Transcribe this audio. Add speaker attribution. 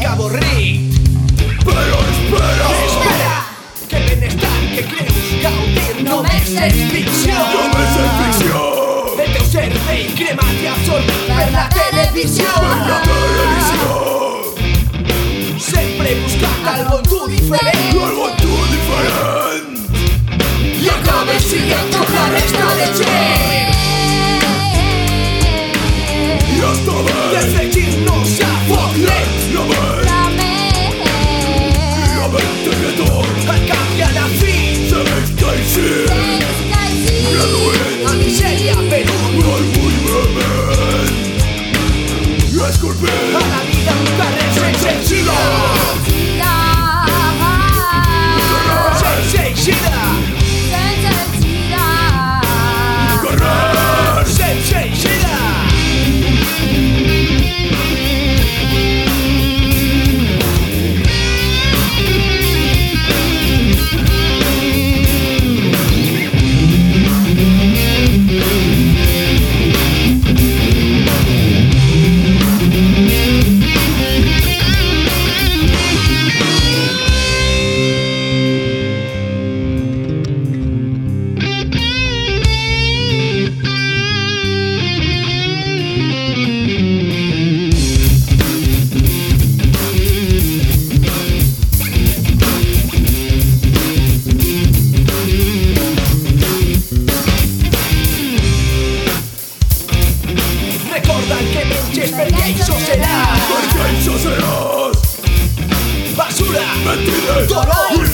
Speaker 1: avorrit.
Speaker 2: Però espera,
Speaker 1: que benestar que creus gaudir només és ficció.
Speaker 2: només és ficció.
Speaker 1: El teu cervell cremat i absorbit per la televisió.
Speaker 2: La televisió,
Speaker 1: Sempre buscant algo en tu diferent
Speaker 2: algo en tu diferent.
Speaker 1: i acabes siguent com la resta de gent.
Speaker 2: I està
Speaker 1: I
Speaker 2: bé,
Speaker 1: el fregir no s'ha foc lent.
Speaker 2: la ment té que tot
Speaker 1: Al cap i a la fi
Speaker 2: segueix creixent, reduint
Speaker 1: a misèria per un
Speaker 2: orgull vehement i escorpint
Speaker 1: a la vida un carrer sense eixida. Sense eixida,
Speaker 2: carrer.
Speaker 1: sense eixida. Recorda'l que menges perquè això serà
Speaker 2: Perquè això seràs
Speaker 1: basura,
Speaker 2: mentider
Speaker 1: dolor,